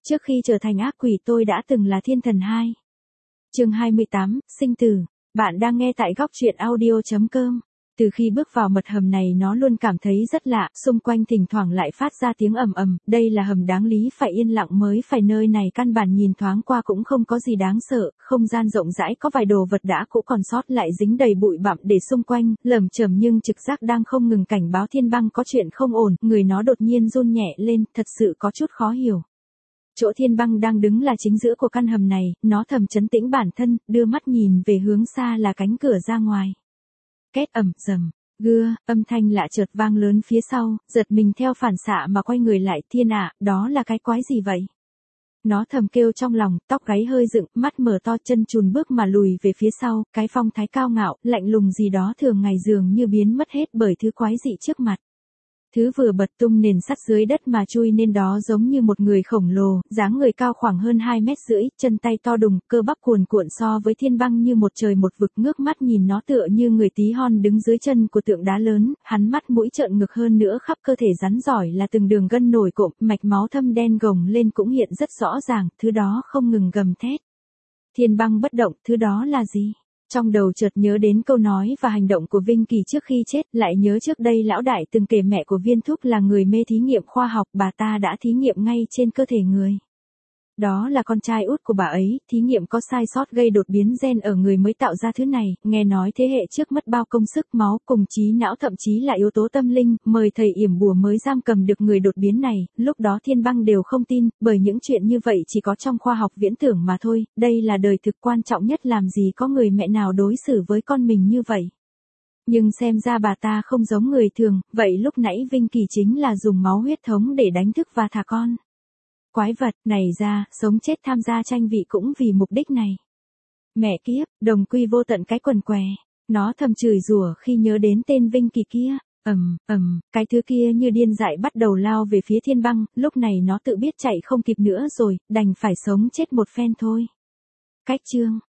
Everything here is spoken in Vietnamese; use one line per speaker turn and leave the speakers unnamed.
Trước khi trở thành ác quỷ tôi đã từng là thiên thần 2. Chương 28, sinh tử. Bạn đang nghe tại góc truyện audio.com. Từ khi bước vào mật hầm này nó luôn cảm thấy rất lạ, xung quanh thỉnh thoảng lại phát ra tiếng ầm ầm, đây là hầm đáng lý phải yên lặng mới phải, nơi này căn bản nhìn thoáng qua cũng không có gì đáng sợ, không gian rộng rãi có vài đồ vật đã cũ còn sót lại dính đầy bụi bặm để xung quanh, lởm chởm nhưng trực giác đang không ngừng cảnh báo Thiên Băng có chuyện không ổn, người nó đột nhiên run nhẹ lên, thật sự có chút khó hiểu. Chỗ Thiên Băng đang đứng là chính giữa của căn hầm này, nó thầm trấn tĩnh bản thân, đưa mắt nhìn về hướng xa là cánh cửa ra ngoài. Két ầm rầm, gưa, âm thanh lạ chợt vang lớn phía sau, giật mình theo phản xạ mà quay người lại, Thiên ạ, đó là cái quái gì vậy? Nó thầm kêu trong lòng, tóc gáy hơi dựng, mắt mở to, chân chùn bước mà lùi về phía sau, cái phong thái cao ngạo, lạnh lùng gì đó thường ngày dường như biến mất hết bởi thứ quái dị trước mặt. Thứ vừa bật tung nền sắt dưới đất mà chui nên đó giống như một người khổng lồ, dáng người cao khoảng hơn 2,5 mét, chân tay to đùng, cơ bắp cuồn cuộn so với Thiên Băng như một trời một vực, ngước mắt nhìn nó tựa như người tí hon đứng dưới chân của tượng đá lớn, hắn mắt mũi trợn ngược, hơn nữa khắp cơ thể rắn giỏi là từng đường gân nổi cộm, mạch máu thâm đen gồng lên cũng hiện rất rõ ràng, thứ đó không ngừng gầm thét. Thiên Băng bất động, thứ đó là gì? Trong đầu chợt nhớ đến câu nói và hành động của Vinh Kỳ trước khi chết, lại nhớ trước đây lão đại từng kể mẹ của Viên Thúc là người mê thí nghiệm khoa học, bà ta đã thí nghiệm ngay trên cơ thể người. Đó là con trai út của bà ấy, thí nghiệm có sai sót gây đột biến gen ở người mới tạo ra thứ này, nghe nói thế hệ trước mất bao công sức máu cùng trí não, thậm chí là yếu tố tâm linh, mời thầy yểm bùa mới giam cầm được người đột biến này, lúc đó Thiên Băng đều không tin, bởi những chuyện như vậy chỉ có trong khoa học viễn tưởng mà thôi, đây là đời thực quan trọng nhất, làm gì có người mẹ nào đối xử với con mình như vậy. Nhưng xem ra bà ta không giống người thường, vậy lúc nãy Vinh Kỳ chính là dùng máu huyết thống để đánh thức và thả con. Quái vật này ra, sống chết tham gia tranh vị cũng vì mục đích này. Mẹ kiếp, đồng quy vô tận cái quần què. Nó thầm chửi rủa khi nhớ đến tên Vinh Kỳ kia. Cái thứ kia như điên dại bắt đầu lao về phía Thiên Băng, lúc này nó tự biết chạy không kịp nữa rồi, đành phải sống chết một phen thôi. Cách chương.